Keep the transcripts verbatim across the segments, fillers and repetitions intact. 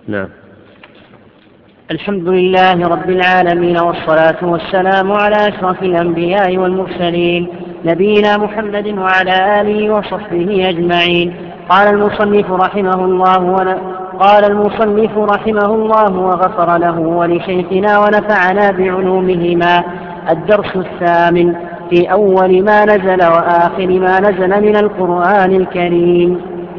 نعم. الحمد لله رب العالمين، والصلاة والسلام على أشرف الأنبياء والمرسلين، نبينا محمد وعلى آله وصحبه أجمعين. قال المصنف رحمه الله ون... قال المصنف رحمه الله وغفر له ولشيخنا ونفعنا بعلومهما. الدرس الثامن في أول ما نزل وآخر ما نزل من القرآن الكريم.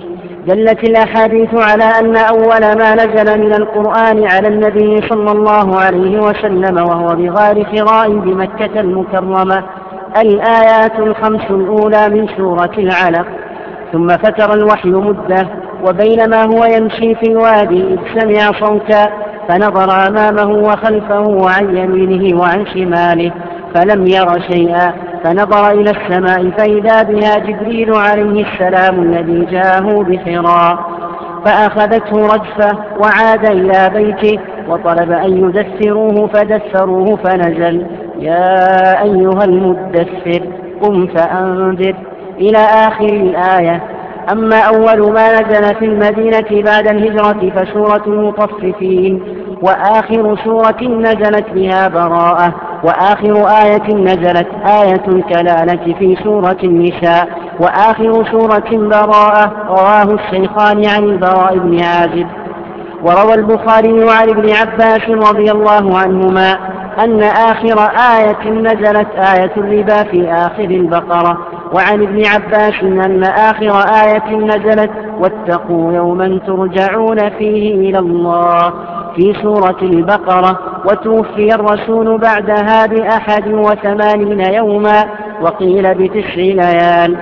دلت الأحاديث على أن أول ما نزل من القرآن على النبي صلى الله عليه وسلم وهو بغار حراء بمكة المكرمة الآيات الخمس الأولى من سورة العلق. ثم فتر الوحي مدة، وبينما هو يمشي في الوادي إذ سمع صوتا فنظر أمامه وخلفه وعن يمينه وعن شماله فلم ير شيئا، فنظر إلى السماء فإذا بها جبريل عليه السلام الذي جاءه بحراء، فأخذته رجفة وعاد إلى بيته وطلب أن يدثروه فدثروه فنزل: يا أيها المدثر قم فأنذر إلى آخر الآية. أما أول ما نزل في المدينة بعد الهجرة فسورة المطففين، وآخر سورة نزلت بها براءة، وآخر آية نزلت آية الكلالة في سورة النساء، وآخر سورة براءة. رواه الشيخان عن البراء بن عازب. وروى البخاري عن ابن عباس رضي الله عنهما أن آخر آية نزلت آية الربا في آخر البقرة. وعن ابن عباس أن آخر آية نزلت واتقوا يوما ترجعون فيه إلى الله في سورة البقرة. وتوفي الرسول بعدها بأحد وثمانين يوما، وقيل بتسع ليال،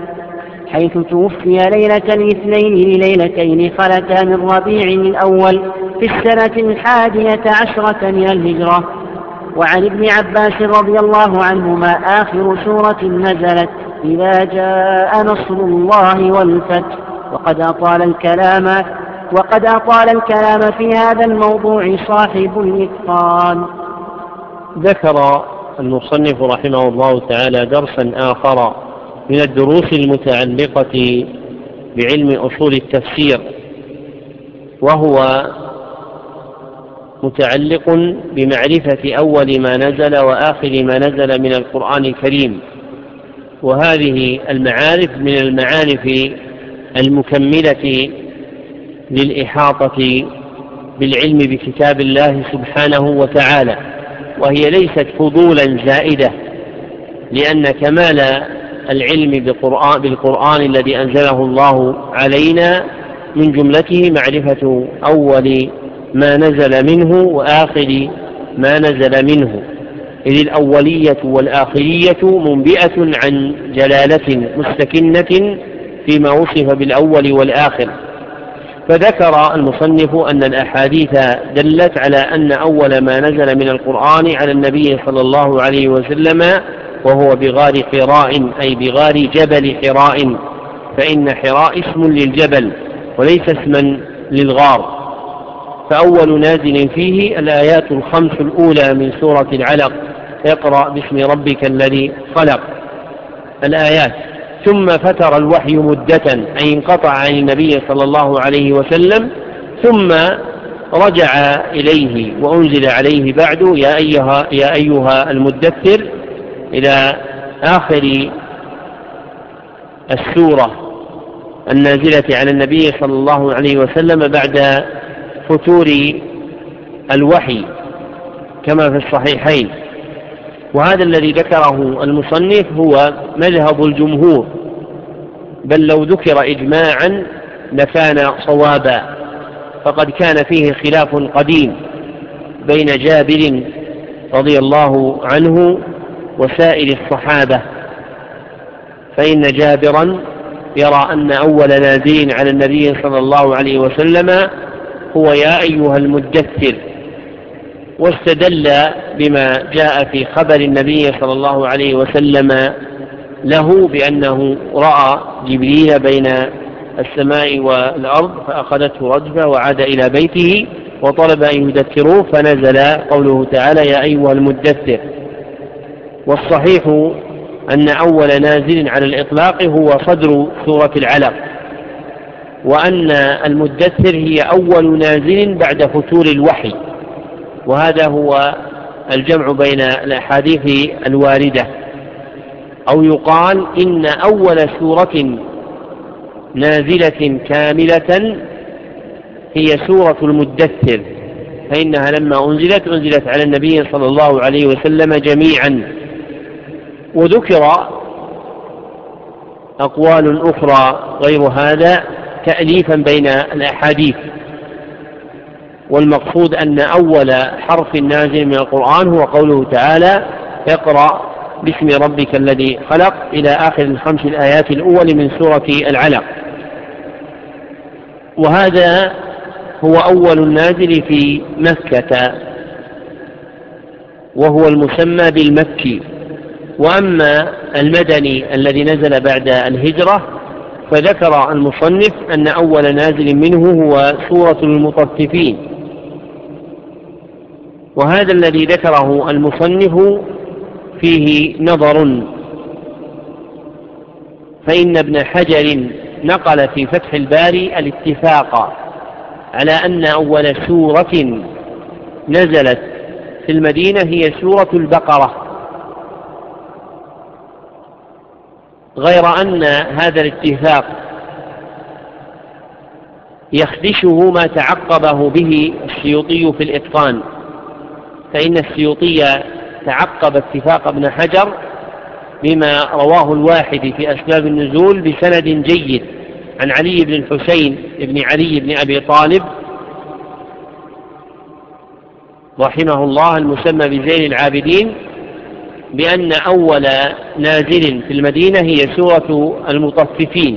حيث توفي ليلة الاثنين لليلتين خلتا من ربيع الأول في السنة الحادية عشرة من الهجرة. وعن ابن عباس رضي الله عنهما آخر سورة نزلت إذا جاء نصر الله والفتح. وقد أطال الكلام وقد أطال الكلام في هذا الموضوع صاحب الإتقان. ذكر المصنف رحمه الله تعالى درسا آخر من الدروس المتعلقة بعلم أصول التفسير، وهو متعلق بمعرفة أول ما نزل وآخر ما نزل من القرآن الكريم. وهذه المعارف من المعارف المكملة للإحاطة بالعلم بكتاب الله سبحانه وتعالى، وهي ليست فضولا زائدة، لأن كمال العلم بالقرآن, بالقرآن الذي أنزله الله علينا من جملته معرفة أول ما نزل منه وآخر ما نزل منه، إذ الأولية والآخرية منبئة عن جلالة مستكنة فيما وصف بالأول والآخر. فذكر المصنف أن الأحاديث دلت على أن أول ما نزل من القرآن على النبي صلى الله عليه وسلم وهو بغار حراء، أي بغار جبل حراء، فإن حراء اسم للجبل وليس اسما للغار. فأول نازل فيه الآيات الخمس الأولى من سورة العلق: اقرأ باسم ربك الذي خلق، الآيات. ثم فتر الوحي مدة، أي انقطع عن النبي صلى الله عليه وسلم، ثم رجع إليه وأنزل عليه بعد: يا أيها, يا أيها المدثر، إلى آخر السورة النازلة على النبي صلى الله عليه وسلم بعد فتور الوحي كما في الصحيحين. وهذا الذي ذكره المصنف هو مذهب الجمهور، بل لو ذكر إجماعا لكان صوابا، فقد كان فيه خلاف قديم بين جابر رضي الله عنه وسائر الصحابة، فإن جابرا يرى أن أول نازل على النبي صلى الله عليه وسلم هو يا أيها المدثر، واستدل بما جاء في خبر النبي صلى الله عليه وسلم له بأنه رأى جبريل بين السماء والأرض فأخذته رجفة وعاد إلى بيته وطلب أن يدثروه فنزل قوله تعالى: يا أيها المدثر. والصحيح أن أول نازل على الإطلاق هو صدر سورة العلق، وأن المدثر هي أول نازل بعد فتور الوحي، وهذا هو الجمع بين الأحاديث الواردة. أو يقال إن أول سورة نازلة كاملة هي سورة المدثر، فإنها لما أنزلت أنزلت على النبي صلى الله عليه وسلم جميعا. وذكر أقوال أخرى غير هذا تأليفا بين الأحاديث، والمقصود أن أول حرف نازل من القرآن هو قوله تعالى: اقرأ باسم ربك الذي خلق، إلى آخر الخمس الآيات الأول من سورة العلق. وهذا هو أول النازل في مكة، وهو المسمى بالمكي. وأما المدني الذي نزل بعد الهجرة فذكر المصنف أن أول نازل منه هو سورة المطففين، وهذا الذي ذكره المصنف فيه نظر، فإن ابن حجر نقل في فتح الباري الاتفاق على أن أول سورة نزلت في المدينة هي سورة البقرة، غير أن هذا الاتفاق يخدشه ما تعقبه به السيوطي في الإتقان، فإن السيوطي تعقب اتفاق ابن حجر بما رواه الواحد في أسباب النزول بسند جيد عن علي بن الحسين بن علي بن أبي طالب رحمه الله المسمى بزين العابدين، بأن أول نازل في المدينة هي سورة المطففين،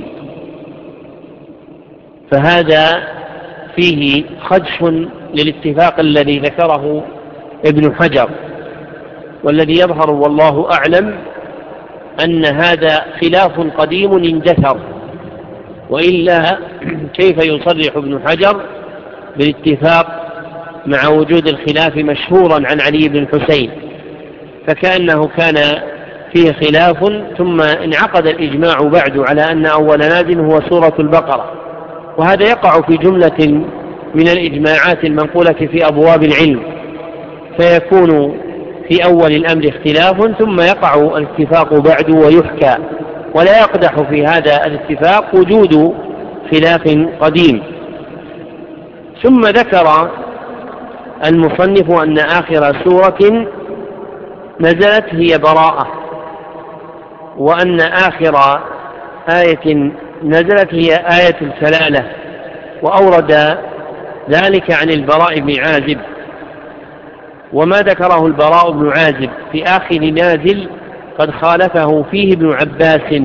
فهذا فيه خدش للاتفاق الذي ذكره ابن حجر. والذي يظهر والله أعلم أن هذا خلاف قديم اندثر، وإلا كيف يصرح ابن حجر بالاتفاق مع وجود الخلاف مشهورا عن علي بن الحسين؟ فكأنه كان فيه خلاف ثم انعقد الإجماع بعد على أن أول نازل هو سورة البقرة، وهذا يقع في جملة من الإجماعات المنقولة في أبواب العلم، فيكون في أول الأمر اختلاف ثم يقع الاتفاق بعد ويحكى، ولا يقدح في هذا الاتفاق وجود خلاف قديم. ثم ذكر المصنف أن آخر سورة نزلت هي براءة، وأن آخر آية نزلت هي آية الكلالة، وأورد ذلك عن البراء بن عازب. وما ذكره البراء بن عازب في آخر نازل قد خالفه فيه ابن عباس،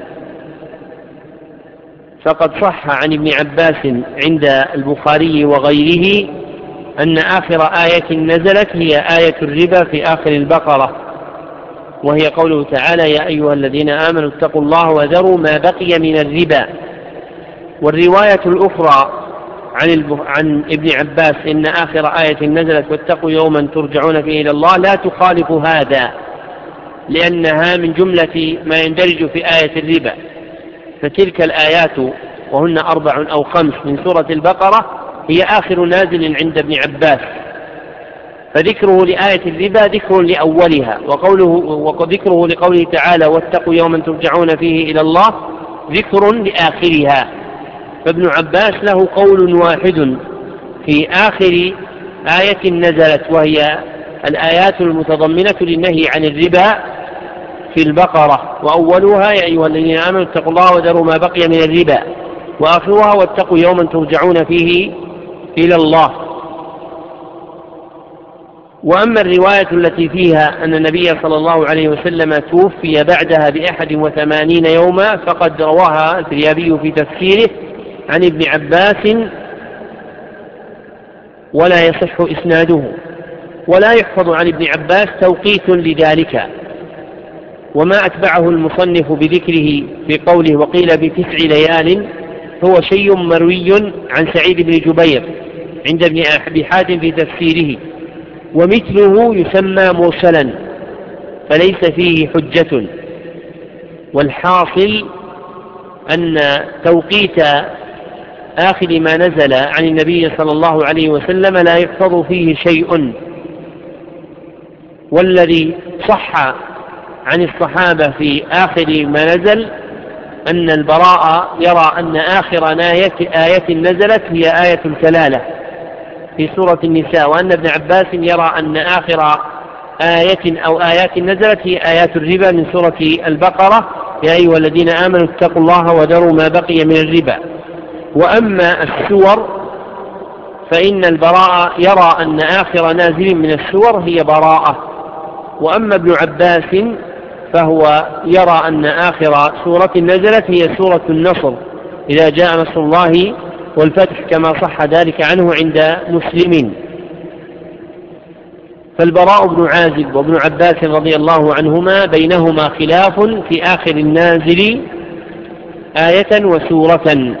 فقد صح عن ابن عباس عند البخاري وغيره أن آخر آية نزلت هي آية الربا في آخر البقرة، وهي قوله تعالى: يا أيها الذين آمنوا اتقوا الله وذروا ما بقي من الربا. والرواية الأخرى عن, عن ابن عباس إن آخر آية نزلت واتقوا يوما ترجعون فيه إلى الله لا تخالف هذا، لأنها من جملة ما يندرج في آية الربا، فتلك الآيات وهن أربع أو خمس من سورة البقرة هي آخر نازل عند ابن عباس، فذكره لآية الربا ذكر لأولها، وقوله وذكره لقوله تعالى: واتقوا يوما ترجعون فيه إلى الله ذكر لآخرها. فابن عباس له قول واحد في آخر آية نزلت، وهي الآيات المتضمنة للنهي عن الربا في البقرة، وأولها: يا أيها الذين آمنوا اتقوا الله وذروا ما بقي من الربا، وآخرها: واتقوا يوما ترجعون فيه إلى الله. وأما الرواية التي فيها أن النبي صلى الله عليه وسلم توفي بعدها بأحد وثمانين يوما فقد رواها الفريابي في تفسيره عن ابن عباس ولا يصح إسناده، ولا يحفظ عن ابن عباس توقيت لذلك. وما أتبعه المصنف بذكره في قوله: وقيل بتسع ليال، هو شيء مروي عن سعيد بن جبير عند ابن أبي حاتم في تفسيره، ومثله يسمى مرسلا فليس فيه حجة. والحاصل أن توقيت آخر ما نزل عن النبي صلى الله عليه وسلم لا يحفظ فيه شيء. والذي صح عن الصحابة في آخر ما نزل أن البراء يرى أن آخر آية نزلت هي آية الكلالة في سورة النساء، وأن ابن عباس يرى أن آخر آية أو آيات نزلت هي آيات الربا من سورة البقرة، يا أيها الذين آمنوا اتقوا الله وذروا ما بقي من الربا. وأما السور فإن البراء يرى أن آخر نازل من السور هي براءة. وأما ابن عباس فهو يرى أن آخر سورة نزلت هي سورة النصر، إذا جاء نصر الله والفتح، كما صح ذلك عنه عند مسلم. فالبراء بن عازب وابن عباس رضي الله عنهما بينهما خلاف في آخر النازل آية وسورة،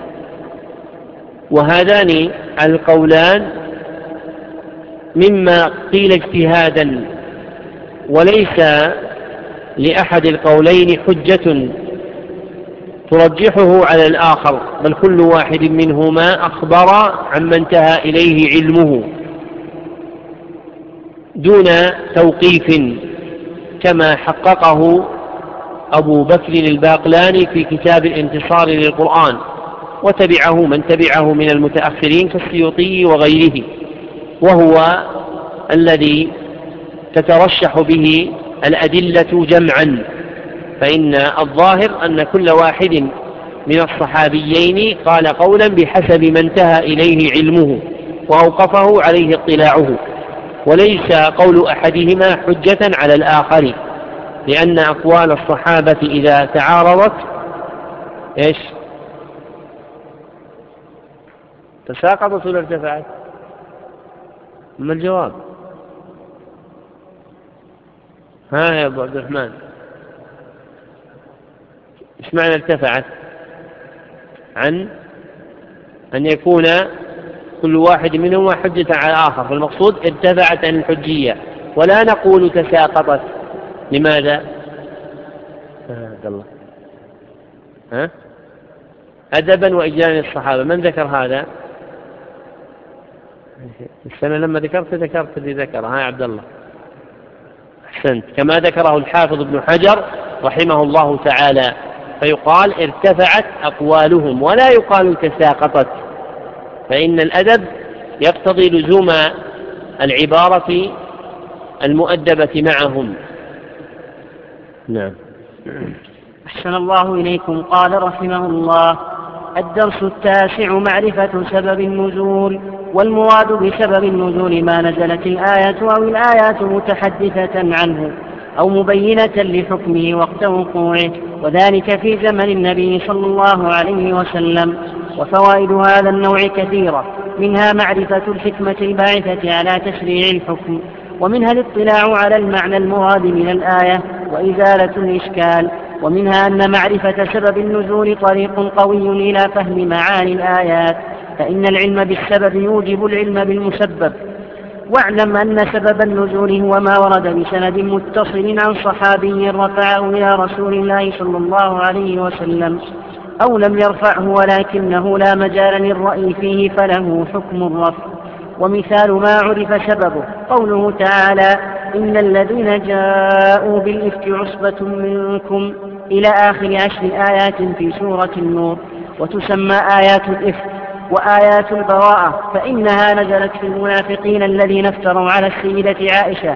وهذان القولان مما قيل اجتهادا، وليس لأحد القولين حجة ترجحه على الآخر، بل كل واحد منهما أخبر عما انتهى إليه علمه دون توقيف، كما حققه أبو بكر الباقلاني في كتاب الانتصار للقرآن، وتبعه من تبعه من المتأخرين كالسيوطي وغيره، وهو الذي تترشح به الأدلة جمعا. فإن الظاهر أن كل واحد من الصحابيين قال قولا بحسب ما انتهى إليه علمه وأوقفه عليه اطلاعه، وليس قول أحدهما حجة على الآخر، لأن أقوال الصحابة إذا تعارضت إيش تساقطت ولا ارتفعت؟ ما الجواب؟ ها يا أبو عبد الرحمن، إيش معنى ارتفعت؟ عن أن يكون كل واحد منهما حجة على الآخر، فالمقصود ارتفعت عن الحجية، ولا نقول تساقطت. لماذا؟ آه الله. ها؟ أدبا وإجلالا للصحابة. من ذكر هذا؟ السنة لما ذكرت ذكرت اللي ذكره. ها يا عبد الله، أحسنت، كما ذكره الحافظ ابن حجر رحمه الله تعالى، فيقال ارتفعت أقوالهم ولا يقال تساقطت، فإن الأدب يقتضي لزوم العبارة المؤدبة معهم. نعم. أحسن الله إليكم. قال رحمه الله: الدرس التاسع: معرفة سبب النزول. والمراد بسبب النزول ما نزلت الآية أو الآيات متحدثة عنه أو مبينة لحكمه وقت وقوعه، وذلك في زمن النبي صلى الله عليه وسلم. وفوائد هذا النوع كثيرة، منها معرفة الحكمة الباعثة على تشريع الحكم، ومنها الاطلاع على المعنى المراد من الآية وإزالة الإشكال، ومنها أن معرفة سبب النزول طريق قوي إلى فهم معاني الآيات، فإن العلم بالسبب يوجب العلم بالمسبب. واعلم أن سبب النزول هو ما ورد بسند متصل عن صحابي رفعه إلى رسول الله صلى الله عليه وسلم، أو لم يرفعه ولكنه لا مجال للرأي فيه فله حكم الرفع. ومثال ما عرف سببه قوله تعالى: إن الذين جاءوا بالإفك عصبة منكم، إلى آخر عشر آيات في سورة النور. وتسمى آيات الإفك وآيات البراءة، فإنها نزلت في المنافقين الذين افتروا على السيدة عائشة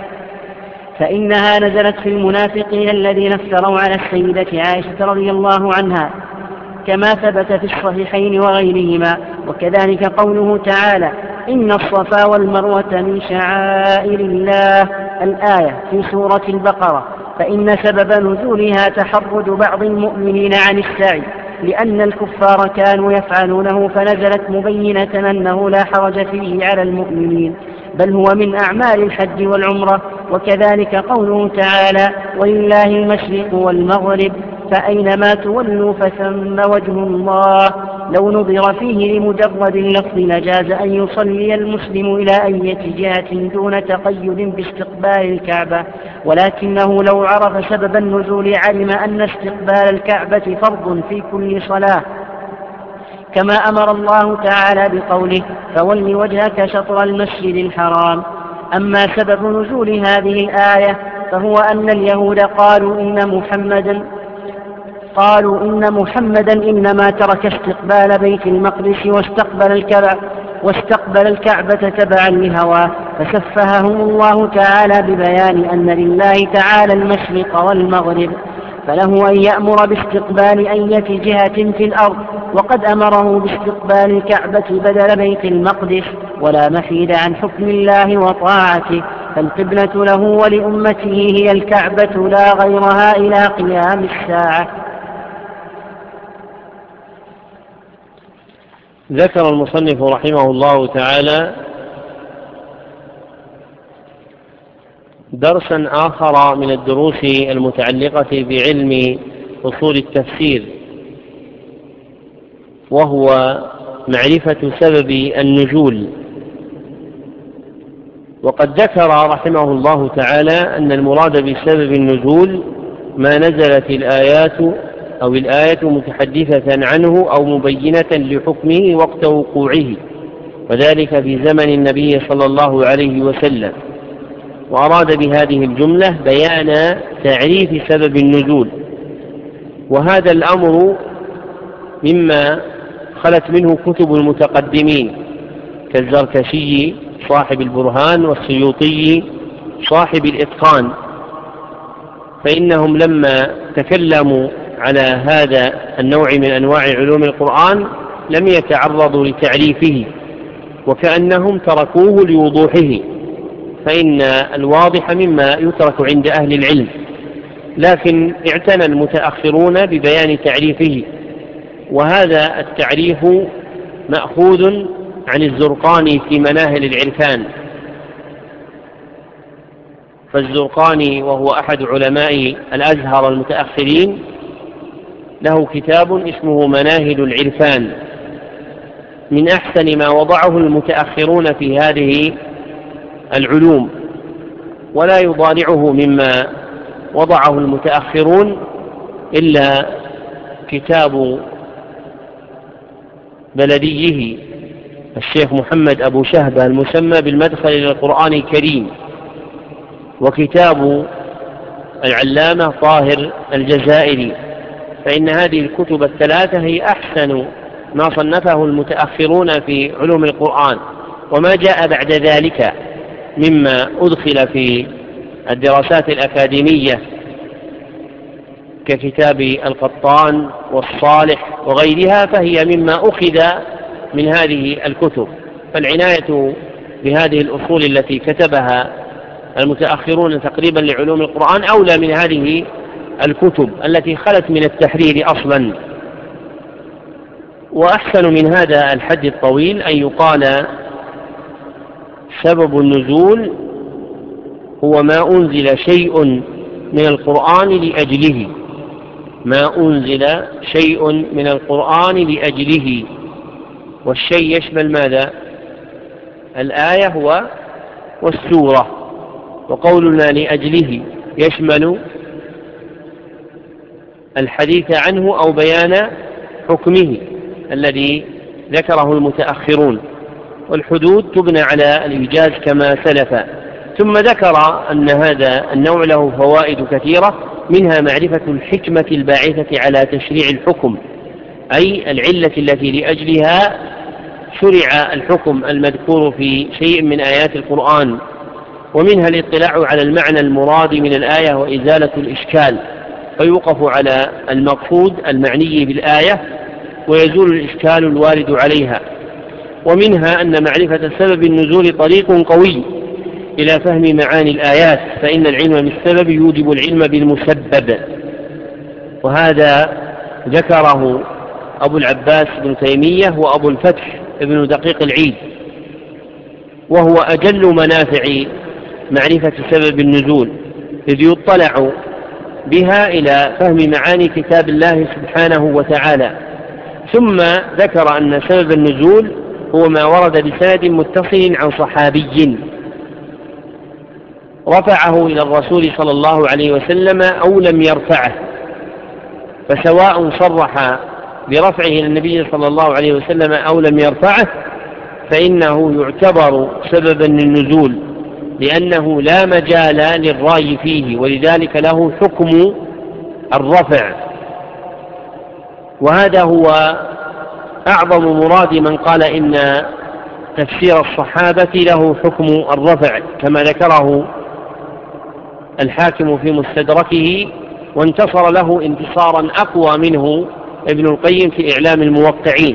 فإنها نزلت في المنافقين الذين افتروا على السيدة عائشة رضي الله عنها، كما ثبت في الصحيحين وغيرهما. وكذلك قوله تعالى: إن الصفا والمروة من شعائر الله، الآية في سورة البقرة، فإن سبب نزولها تحرج بعض المؤمنين عن السعي، لأن الكفار كانوا يفعلونه، فنزلت مبينة أنه لا حرج فيه على المؤمنين، بل هو من أعمال الحج والعمرة. وكذلك قوله تعالى: ولله المشرق والمغرب فأينما تولوا فثم وجه الله. لو نظر فيه لمجرد اللفظ لجاز أن يصلي المسلم إلى أي جهة دون تقيد باستقبال الكعبة، ولكنه لو عرف سبب النزول علم أن استقبال الكعبة فرض في كل صلاة، كما أمر الله تعالى بقوله فول وجهك شطر المسجد الحرام. أما سبب نزول هذه الآية فهو أن اليهود قالوا إن محمدا قالوا إن محمدا إنما ترك استقبال بيت المقدس واستقبل الكعبة واستقبل الكعبة تبعا لهواه، فسفههم الله تعالى ببيان أن لله تعالى المشرق والمغرب، فله أن يأمر باستقبال أية جهة في الأرض، وقد أمره باستقبال الكعبة بدل بيت المقدس، ولا محيد عن حكم الله وطاعته، فالقبلة له ولأمته هي الكعبة لا غيرها إلى قيام الساعة. ذكر المصنف رحمه الله تعالى درسا آخر من الدروس المتعلقة بعلم أصول التفسير، وهو معرفة سبب النزول. وقد ذكر رحمه الله تعالى أن المراد بسبب النزول ما نزلت الآيات أو الآية متحدثة عنه أو مبينة لحكمه وقت وقوعه، وذلك في زمن النبي صلى الله عليه وسلم. وأراد بهذه الجملة بيان تعريف سبب النزول، وهذا الأمر مما خلت منه كتب المتقدمين كالزركشي صاحب البرهان والسيوطي صاحب الإتقان، فإنهم لما تكلموا على هذا النوع من أنواع علوم القرآن لم يتعرضوا لتعريفه، وكأنهم تركوه لوضوحه، فإن الواضح مما يترك عند أهل العلم، لكن اعتنى المتأخرون ببيان تعريفه. وهذا التعريف مأخوذ عن الزرقاني في مناهل العرفان، فالزرقاني وهو أحد علماء الأزهر المتأخرين له كتاب اسمه مناهل العرفان، من أحسن ما وضعه المتأخرون في هذه العلوم، ولا يضارعه مما وضعه المتأخرون إلا كتاب بلديه الشيخ محمد أبو شهبة المسمى بالمدخل إلى القرآن الكريم، وكتاب العلامة طاهر الجزائري، فإن هذه الكتب الثلاثة هي أحسن ما صنفه المتأخرون في علوم القرآن. وما جاء بعد ذلك مما أدخل في الدراسات الأكاديمية ككتاب القطان والصالح وغيرها فهي مما أخذ من هذه الكتب. فالعناية بهذه الأصول التي كتبها المتأخرون تقريبا لعلوم القرآن أولى من هذه الكتب التي خلت من التحرير أصلا. وأحسن من هذا الحد الطويل أن يقال سبب النزول هو ما أنزل شيء من القرآن لأجله، ما أنزل شيء من القرآن لأجله، والشيء يشمل ماذا؟ الآية هو والسورة، وقولنا لأجله يشمل الحديث عنه أو بيان حكمه الذي ذكره المتأخرون، والحدود تبنى على الإيجاز كما سلف. ثم ذكر أن هذا النوع له فوائد كثيرة، منها معرفة الحكمة الباعثة على تشريع الحكم، أي العلة التي لأجلها شرع الحكم المذكور في شيء من آيات القرآن، ومنها الاطلاع على المعنى المراد من الآية وإزالة الإشكال، فيوقف على المقصود المعني بالآية ويزول الإشكال الوارد عليها. ومنها أن معرفة سبب النزول طريق قوي إلى فهم معاني الآيات، فإن العلم بالسبب يوجب العلم بالمسبب، وهذا ذكره أبو العباس بن تيمية وأبو الفتح ابن دقيق العيد، وهو أجل منافع معرفة سبب النزول، إذ يطلع بها إلى فهم معاني كتاب الله سبحانه وتعالى. ثم ذكر أن سبب النزول هو ما ورد بسند متصل عن صحابي رفعه إلى الرسول صلى الله عليه وسلم أو لم يرفعه، فسواء صرح برفعه للنبي صلى الله عليه وسلم أو لم يرفعه فإنه يعتبر سببا للنزول، لأنه لا مجال للرأي فيه، ولذلك له حكم الرفع. وهذا هو أعظم مراد من قال إن تفسير الصحابة له حكم الرفع، كما ذكره الحاكم في مستدركه، وانتصر له انتصارا أقوى منه ابن القيم في إعلام الموقعين.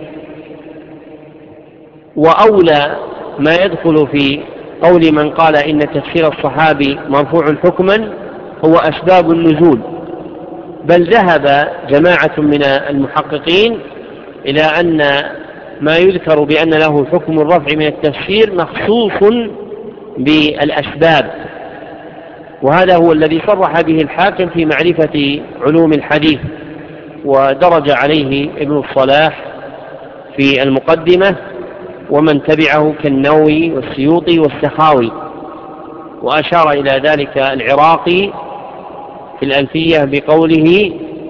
وأولى ما يدخل في قول من قال إن تفسير الصحابي مرفوع حكما هو أسباب النزول، بل ذهب جماعة من المحققين إلى أن ما يذكر بأن له حكم الرفع من التفسير مخصوص بالأسباب، وهذا هو الذي صرح به الحاكم في معرفة علوم الحديث، ودرج عليه ابن الصلاح في المقدمة ومن تبعه كالنووي والسيوطي والسخاوي، وأشار إلى ذلك العراقي في الألفية بقوله: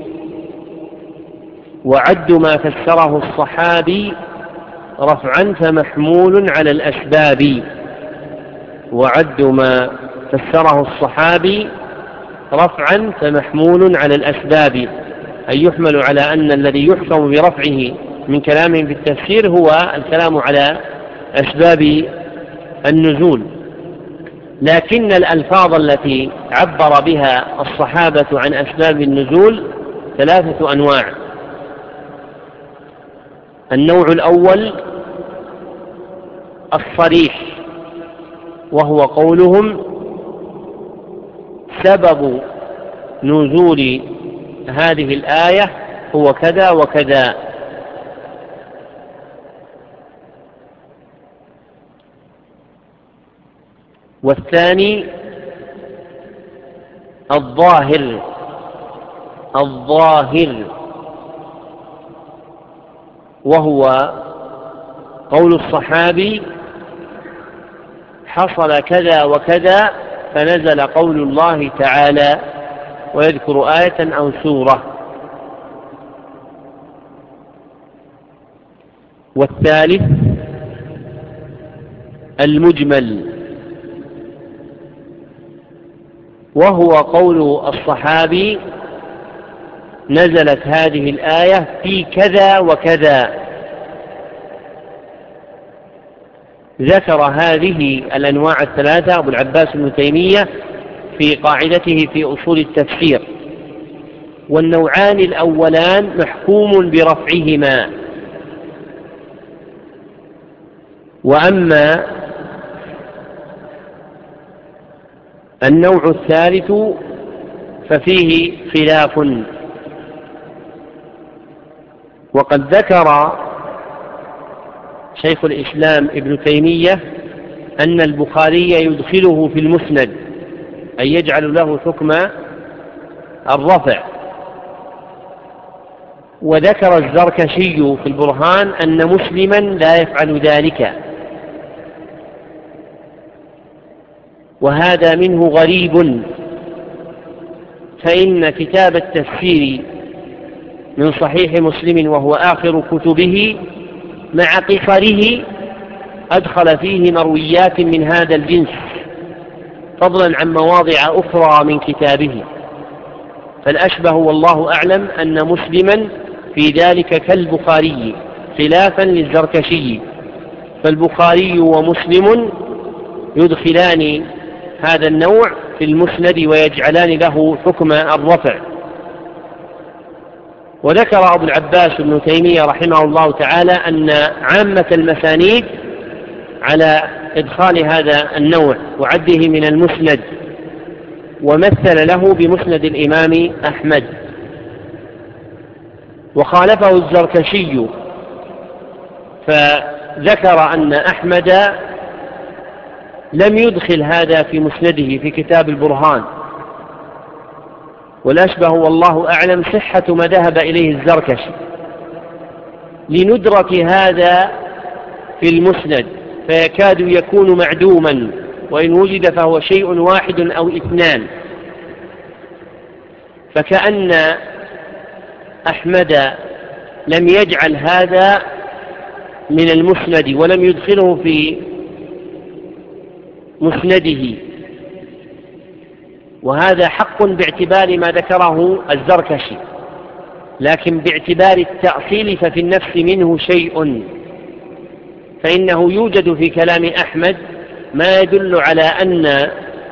وعد ما فسره الصحابي رفعا فمحمول على الأسباب. وعد ما فسره الصحابي رفعا فمحمول على الأسباب، أي يحمل على أن الذي يحكم برفعه من كلامهم في التفسير هو الكلام على أسباب النزول. لكن الألفاظ التي عبر بها الصحابة عن أسباب النزول ثلاثة أنواع. النوع الأول الصريح، وهو قولهم: سبب نزول هذه الآية هو كذا وكذا. والثاني الظاهر الظاهر وهو قول الصحابي: حصل كذا وكذا فنزل قول الله تعالى، ويذكر آية أو سورة. والثالث المجمل، وهو قول الصحابي: نزلت هذه الآية في كذا وكذا. ذكر هذه الأنواع الثلاثة أبو العباس ابن تيمية في قاعدته في أصول التفسير. والنوعان الأولان محكوم برفعهما، وأما النوع الثالث ففيه خلاف. وقد ذكر شيخ الإسلام ابن تيمية أن البخاري يدخله في المسند، أي يجعل له حكم الرفع. وذكر الزركشي في البرهان أن مسلما لا يفعل ذلك، وهذا منه غريب، فإن كتاب التفسير من صحيح مسلم وهو آخر كتبه مع قصره أدخل فيه مرويات من هذا الجنس، فضلا عن مواضع أخرى من كتابه. فالأشبه والله أعلم أن مسلما في ذلك كالبخاري، خلافا للزركشي، فالبخاري ومسلم يدخلان هذا النوع في المسند ويجعلان له حكم الرفع. وذكر أبو العباس ابن تيمية رحمه الله تعالى أن عامة المسانيد على إدخال هذا النوع وعده من المسند، ومثل له بمسند الإمام أحمد. وخالفه الزركشي فذكر أن أحمد لم يدخل هذا في مسنده في كتاب البرهان، والأشبه والله أعلم صحة ما ذهب إليه الزركشي لندرة هذا في المسند، فيكاد يكون معدوما، وإن وجد فهو شيء واحد أو اثنان. فكأن أحمد لم يجعل هذا من المسند ولم يدخله في مسنده، وهذا حق باعتبار ما ذكره الزركشي، لكن باعتبار التأصيل ففي النفس منه شيء، فإنه يوجد في كلام أحمد ما يدل على أن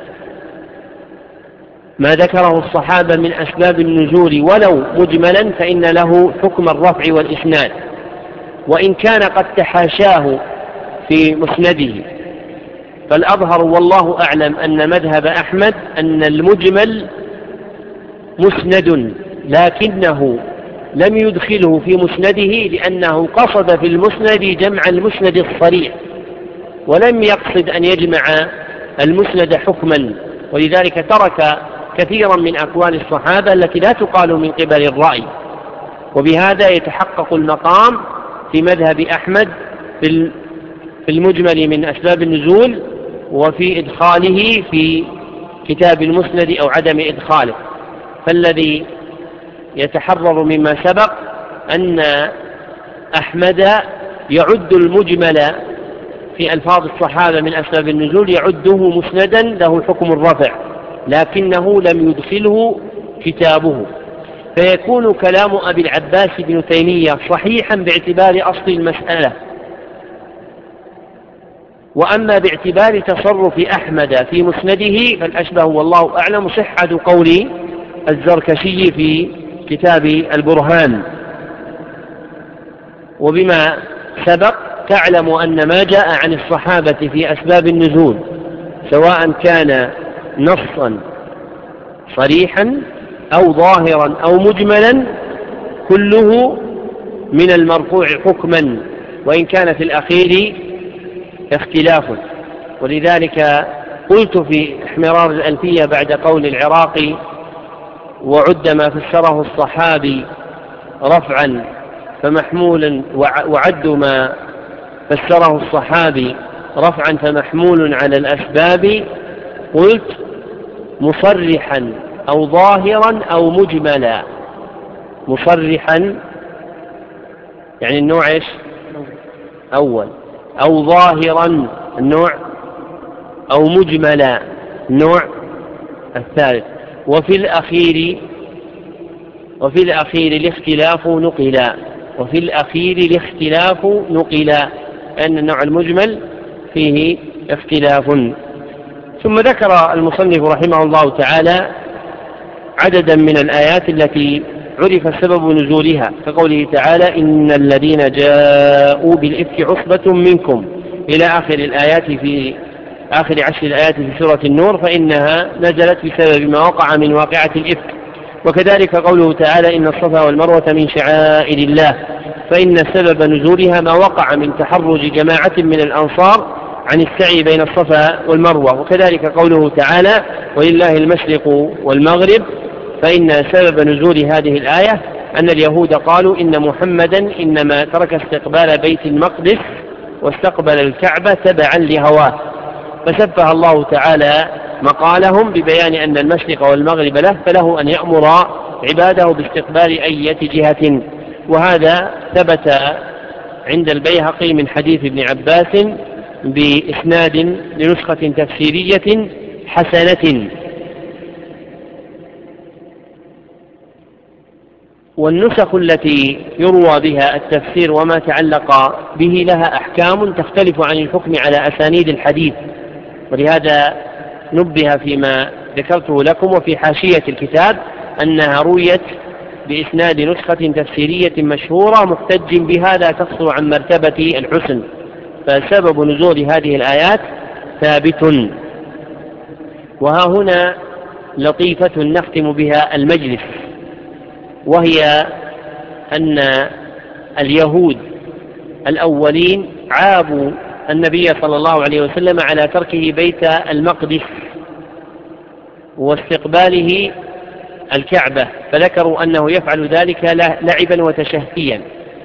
ما ذكره الصحابة من أسباب النزول ولو مجملا فإن له حكم الرفع والإسناد، وإن كان قد تحاشاه في مسنده. فالأظهر والله أعلم أن مذهب أحمد أن المجمل مسند، لكنه لم يدخله في مسنده لأنه قصد في المسند جمع المسند الصريح، ولم يقصد أن يجمع المسند حكما، ولذلك ترك كثيرا من أقوال الصحابة التي لا تقال من قبل الرأي. وبهذا يتحقق المقام في مذهب أحمد في المجمل من أسباب النزول وفي إدخاله في كتاب المسند أو عدم إدخاله. فالذي يتحرر مما سبق أن أحمد يعد المجمل في ألفاظ الصحابة من أسباب النزول يعده مسندا له حكم الرفع، لكنه لم يدخله كتابه، فيكون كلام أبي العباس بن تيمية صحيحا باعتبار أصل المسألة. وأما باعتبار تصرف أحمد في مسنده فالأشبه والله أعلم صحة قول الزركشي في كتاب البرهان. وبما سبق تعلم أن ما جاء عن الصحابة في أسباب النزول سواء كان نصا صريحا أو ظاهرا أو مجملا كله من المرفوع حكما، وإن كان في الأخير اختلاف. ولذلك قلت في احمرار الألفية بعد قول العراقي: وعد ما فسره الصحابي رفعا فمحمول وعد ما فسره الصحابي رفعا فمحمول على الأسباب، قلت مصرحا أو ظاهرا أو مجملا. مصرحا يعني النوع إيش؟ أول، أو ظاهرا النوع، أو مجملا النوع الثالث. وفي الأخير وفي الأخير الاختلاف نقلا وفي الأخير الاختلاف نقلا لأن النوع المجمل فيه اختلاف. ثم ذكر المصنف رحمه الله تعالى عددا من الآيات التي عرف سبب نزولها، كقوله تعالى: إن الذين جاءوا بالإفك عصبة منكم إلى آخر الآيات في آخر عشر الآيات في سورة النور، فإنها نزلت بسبب ما وقع من واقعة الإفك. وكذلك قوله تعالى: إن الصفا والمروة من شعائر الله، فإن سبب نزولها ما وقع من تحرج جماعة من الأنصار عن السعي بين الصفا والمروة. وكذلك قوله تعالى: ولله المشرق والمغرب، فإن سبب نزول هذه الآية أن اليهود قالوا إن محمدا إنما ترك استقبال بيت المقدس واستقبل الكعبة تبعا لهواه، فسفه الله تعالى مقالهم ببيان أن المشرق والمغرب له، فله أن يأمر عباده باستقبال أية جهة. وهذا ثبت عند البيهقي من حديث ابن عباس بإسناد لنسخة تفسيرية حسنة. والنسخ التي يروى بها التفسير وما تعلق به لها أحكام تختلف عن الحكم على أسانيد الحديث، ولهذا نبه فيما ذكرته لكم وفي حاشية الكتاب أنها رويت بإسناد نسخة تفسيرية مشهورة محتج بها لا تقصر عن مرتبة الحسن، فسبب نزول هذه الآيات ثابت. وها هنا لطيفة نختم بها المجلس، وهي أن اليهود الأولين عابوا النبي صلى الله عليه وسلم على تركه بيت المقدس واستقباله الكعبة، فذكروا أنه يفعل ذلك لعبا وتشهيا.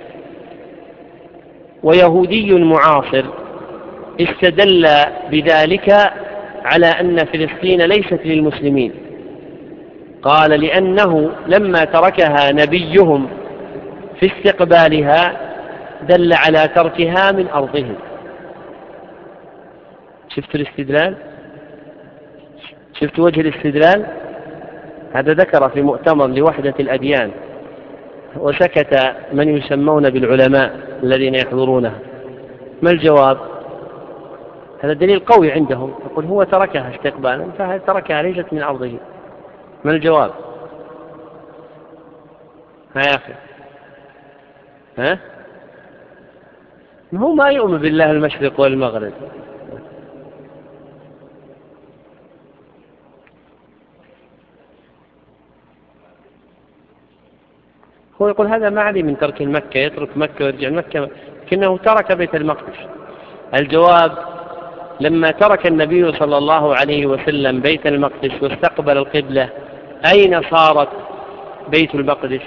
ويهودي معاصر استدل بذلك على أن فلسطين ليست للمسلمين، قال: لأنه لما تركها نبيهم في استقبالها دل على تركها من أرضهم. شفت الاستدلال؟ شفت وجه الاستدلال؟ هذا ذكر في مؤتمر لوحدة الأديان، وسكت من يسمون بالعلماء الذين يحضرونها. ما الجواب؟ هذا دليل قوي عندهم، يقول هو تركها استقبالا فتركها ليست من أرضه. ما الجواب؟ ها يا أخي، ها؟ هو ما يؤمن بالله المشرق والمغرب. هو يقول هذا ما عليه من ترك مكة، يترك مكة ويرجع مكة، لكنه ترك بيت المقدس. الجواب: لما ترك النبي صلى الله عليه وسلم بيت المقدس واستقبل القبلة، أين صارت بيت المقدس؟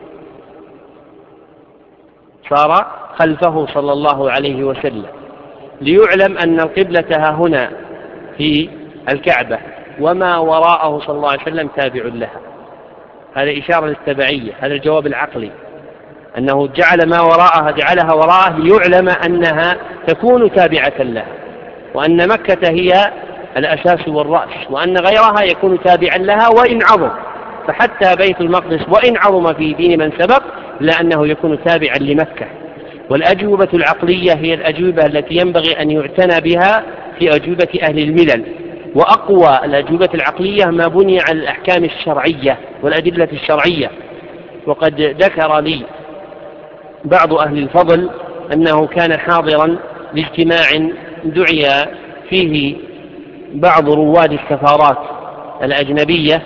صار خلفه صلى الله عليه وسلم، ليعلم أن القبلة ها هنا في الكعبة، وما وراءه صلى الله عليه وسلم تابع لها. هذا إشارة للتبعية، هذا الجواب العقلي، أنه جعل ما وراءها جعلها وراءه ليعلم أنها تكون تابعة لها، وأن مكة هي الأساس والرأس، وأن غيرها يكون تابعا لها وإن عظم. فحتى بيت المقدس وإن عظم في دين من سبق لأنه يكون تابعا لمكة. والأجوبة العقلية هي الأجوبة التي ينبغي أن يعتنى بها في أجوبة أهل الملل، وأقوى الأجوبة العقلية ما بني على الأحكام الشرعية والأدلة الشرعية. وقد ذكر لي بعض أهل الفضل أنه كان حاضرا لاجتماع دعي فيه بعض رواد السفارات الأجنبية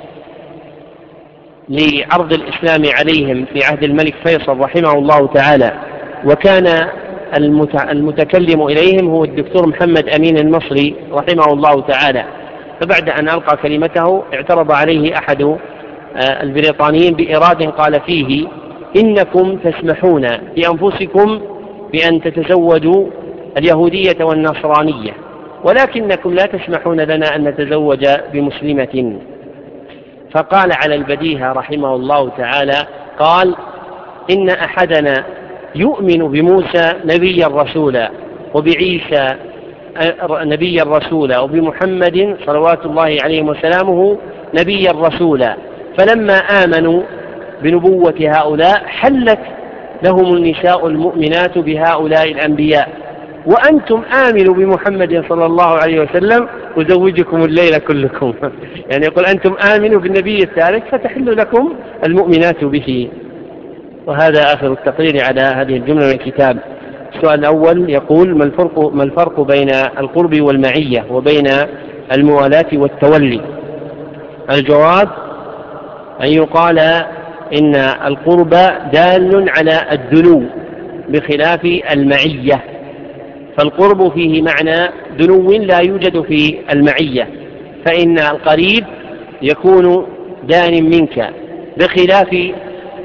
لعرض الإسلام عليهم في عهد الملك فيصل رحمه الله تعالى، وكان المتكلم إليهم هو الدكتور محمد أمين المصري رحمه الله تعالى. فبعد أن ألقى كلمته اعترض عليه أحد البريطانيين بإراد قال فيه: إنكم تسمحون بأنفسكم بأن تتزوجوا اليهودية والنصرانية، ولكنكم لا تسمحون لنا أن نتزوج بمسلمة. فقال على البديهة رحمه الله تعالى، قال: إن أحدنا يؤمن بموسى نبيا رسولا، وبعيسى نبيا رسولا، وبمحمد صلوات الله عليه وسلامه نبيا رسولا، فلما آمنوا بنبوة هؤلاء حلت لهم النساء المؤمنات بهؤلاء الأنبياء، وأنتم آمنوا بمحمد صلى الله عليه وسلم أزوجكم الليل كلكم. يعني يقول أنتم آمنوا بالنبي الثالث فتحل لكم المؤمنات به. وهذا آخر التقرير على هذه الجملة من الكتاب. السؤال الأول يقول: ما الفرق, ما الفرق بين القرب والمعية وبين الموالاة والتولي؟ الجواب: أن يقال إن القرب دال على الدنو بخلاف المعية، فالقرب فيه معنى دنو لا يوجد في المعية، فإن القريب يكون دان منك بخلاف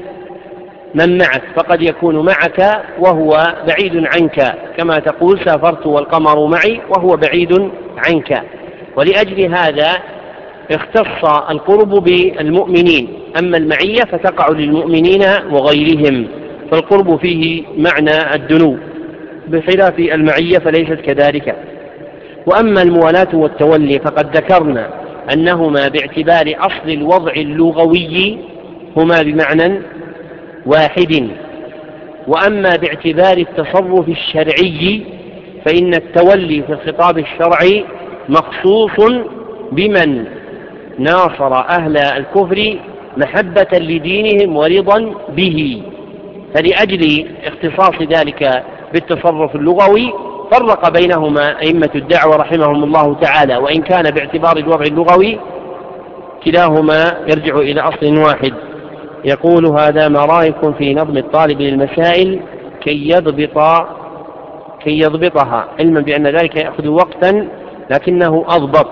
من معك، فقد يكون معك وهو بعيد عنك، كما تقول سافرت والقمر معي وهو بعيد عنك. ولأجل هذا اختص القرب بالمؤمنين، أما المعية فتقع للمؤمنين وغيرهم، فالقرب فيه معنى الدنو بخلاف المعية فليست كذلك. وأما الموالاة والتولي فقد ذكرنا أنهما باعتبار أصل الوضع اللغوي هما بمعنى واحد، وأما باعتبار التصرف الشرعي فإن التولي في الخطاب الشرعي مخصوص بمن ناصر أهل الكفر محبة لدينهم ورضا به، فلأجل اختصاص ذلك بالتصرف اللغوي فرق بينهما أئمة الدعوة رحمهم الله تعالى، وإن كان باعتبار الوضع اللغوي كلاهما يرجع إلى أصل واحد. يقول: هذا ما رأيكم في نظم الطالب للمسائل كي يضبط كي يضبطها، علما بأن ذلك يأخذ وقتا لكنه أضبط.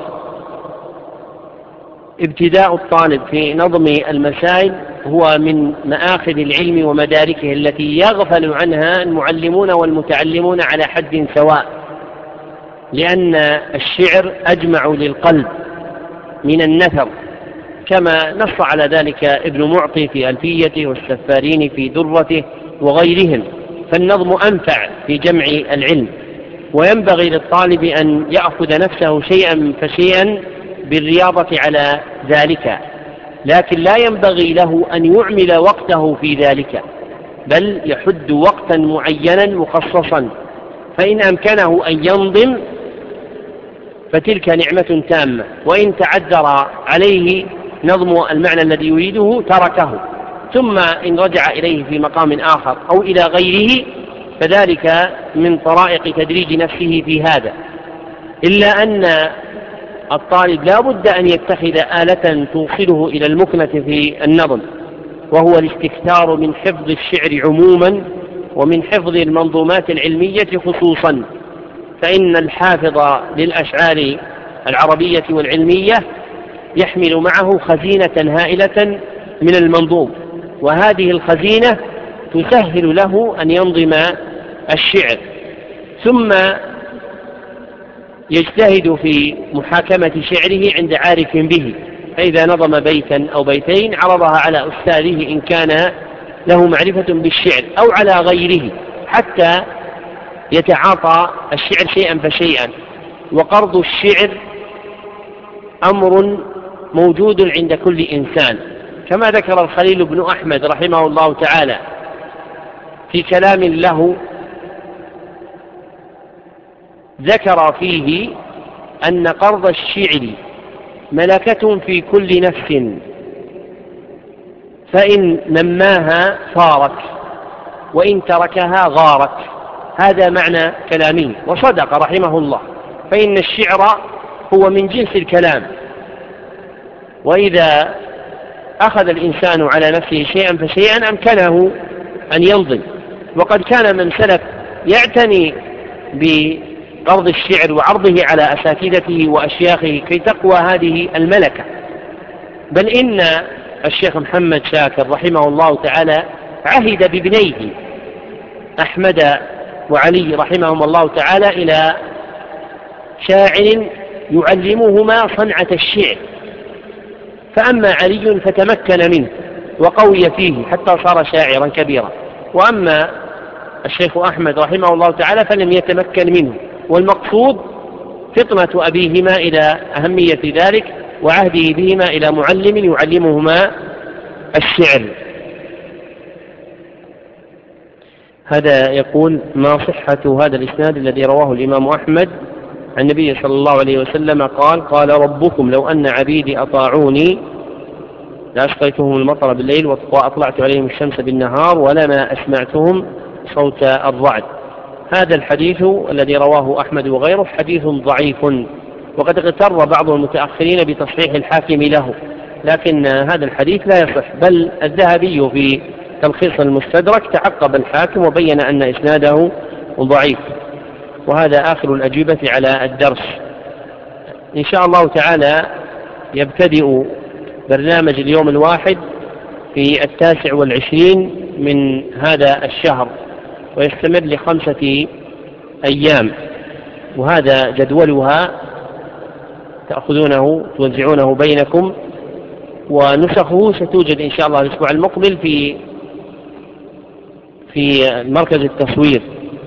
ابتداء الطالب في نظم المسائل هو من مآخذ العلم ومداركه التي يغفل عنها المعلمون والمتعلمون على حد سواء، لأن الشعر أجمع للقلب من النثر، كما نص على ذلك ابن معطي في ألفيته والسفارين في درته وغيرهم. فالنظم أنفع في جمع العلم، وينبغي للطالب أن يأخذ نفسه شيئا فشيئا بالرياضة على ذلك، لكن لا ينبغي له أن يعمل وقته في ذلك، بل يحد وقتا معينا مخصصا، فإن أمكنه أن ينظم فتلك نعمة تامة، وإن تعذر عليه نظم المعنى الذي يريده تركه، ثم إن رجع إليه في مقام آخر أو إلى غيره فذلك من طرائق تدريج نفسه في هذا. إلا أن الطالب لا بد أن يتخذ آلة توصله إلى المكنة في النظم، وهو الاستكثار من حفظ الشعر عموما ومن حفظ المنظومات العلمية خصوصا، فإن الحافظ للأشعار العربية والعلمية يحمل معه خزينة هائلة من المنظوم، وهذه الخزينة تسهل له أن ينظم الشعر، ثم يجتهد في محاكمة شعره عند عارف به، فإذا نظم بيتا أو بيتين عرضها على أستاذه إن كان له معرفة بالشعر أو على غيره حتى يتعاطى الشعر شيئا فشيئا. وقرض الشعر أمر موجود عند كل إنسان، كما ذكر الخليل بن أحمد رحمه الله تعالى في كلام له، ذكر فيه أن قرض الشعر ملكة في كل نفس، فإن نماها صارت وإن تركها غارت. هذا معنى كلامه، وصدق رحمه الله، فإن الشعر هو من جنس الكلام، وإذا أخذ الإنسان على نفسه شيئا فشيئا أمكنه أن ينظم. وقد كان من سلف يعتني بقرض الشعر وعرضه على أساتذته وأشياخه كي تقوى هذه الملكة، بل إن الشيخ محمد شاكر رحمه الله تعالى عهد بابنيه أحمد وعلي رحمهم الله تعالى إلى شاعر يعلمهما صنعة الشعر، فأما علي فتمكن منه وقوي فيه حتى صار شاعرا كبيرا، وأما الشيخ أحمد رحمه الله تعالى فلم يتمكن منه، والمقصود فطنة أبيهما إلى أهمية ذلك وعهده بهما إلى معلم يعلمهما الشعر. هذا يقول: ما صحة هذا الإسناد الذي رواه الإمام أحمد عن النبي صلى الله عليه وسلم قال: قال ربكم لو أن عبيدي أطاعوني لأسقيتهم المطر بالليل وأطلعت عليهم الشمس بالنهار ولما أسمعتهم صوت الرعد. هذا الحديث الذي رواه أحمد وغيره حديث ضعيف، وقد اغتر بعض المتأخرين بتصحيح الحاكم له، لكن هذا الحديث لا يصح، بل الذهبي في تلخيص المستدرك تعقب الحاكم وبين أن إسناده ضعيف. وهذا آخر الأجوبة على الدرس. إن شاء الله تعالى يبتدئ برنامج اليوم الواحد في التاسع والعشرين من هذا الشهر، ويستمر لخمسة أيام، وهذا جدولها تأخذونه توزعونه بينكم، ونسخه ستوجد إن شاء الله الأسبوع المقبل في في مركز التصوير.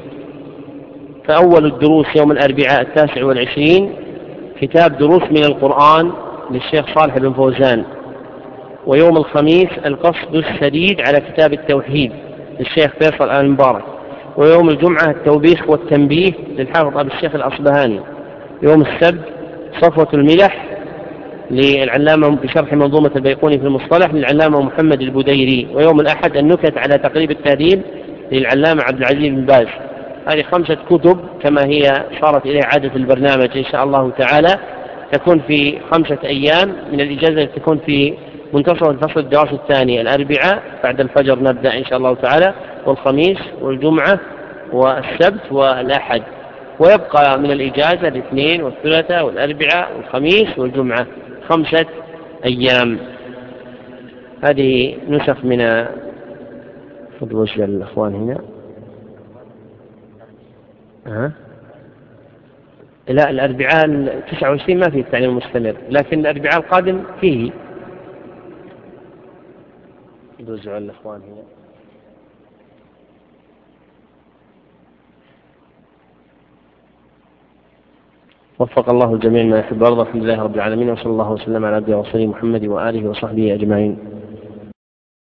فأول الدروس يوم الأربعاء التاسع والعشرين كتاب دروس من القرآن للشيخ صالح بن فوزان، ويوم الخميس القصد السديد على كتاب التوحيد للشيخ فيصل آل مبارك، ويوم الجمعة التوبيخ والتنبيه للحافظ أبي الشيخ الأصبهاني، يوم السبت صفوة الملح للعلامة بشرح منظومة البيقوني في المصطلح للعلامة محمد البديري، ويوم الأحد النكت على تقريب التهذيب للعلامة عبد العزيز بن باز. هذه خمسة كتب كما هي صارت إليه عادة البرنامج إن شاء الله تعالى، تكون في خمسة أيام من الإجازة، تكون في منتصف الفصل الدراسي الثاني، الأربعاء بعد الفجر نبدأ إن شاء الله تعالى، والخميس والجمعة والسبت والأحد، ويبقى من الإجازة الاثنين والثلاثاء والأربعاء والخميس والجمعة، خمسة أيام. هذه نسخ من فضل وجه الأخوان هنا. ها؟ لا، الأربعاء تسعة وعشرين ما فيه التعليم المستمر، لكن الأربعاء القادم فيه توزع على الإخوان هنا. وفق الله الجميع ما يحب ويرضى. الحمد لله رب العالمين، وصلى الله وسلم على عبده ورسوله محمد وآله وصحبه أجمعين.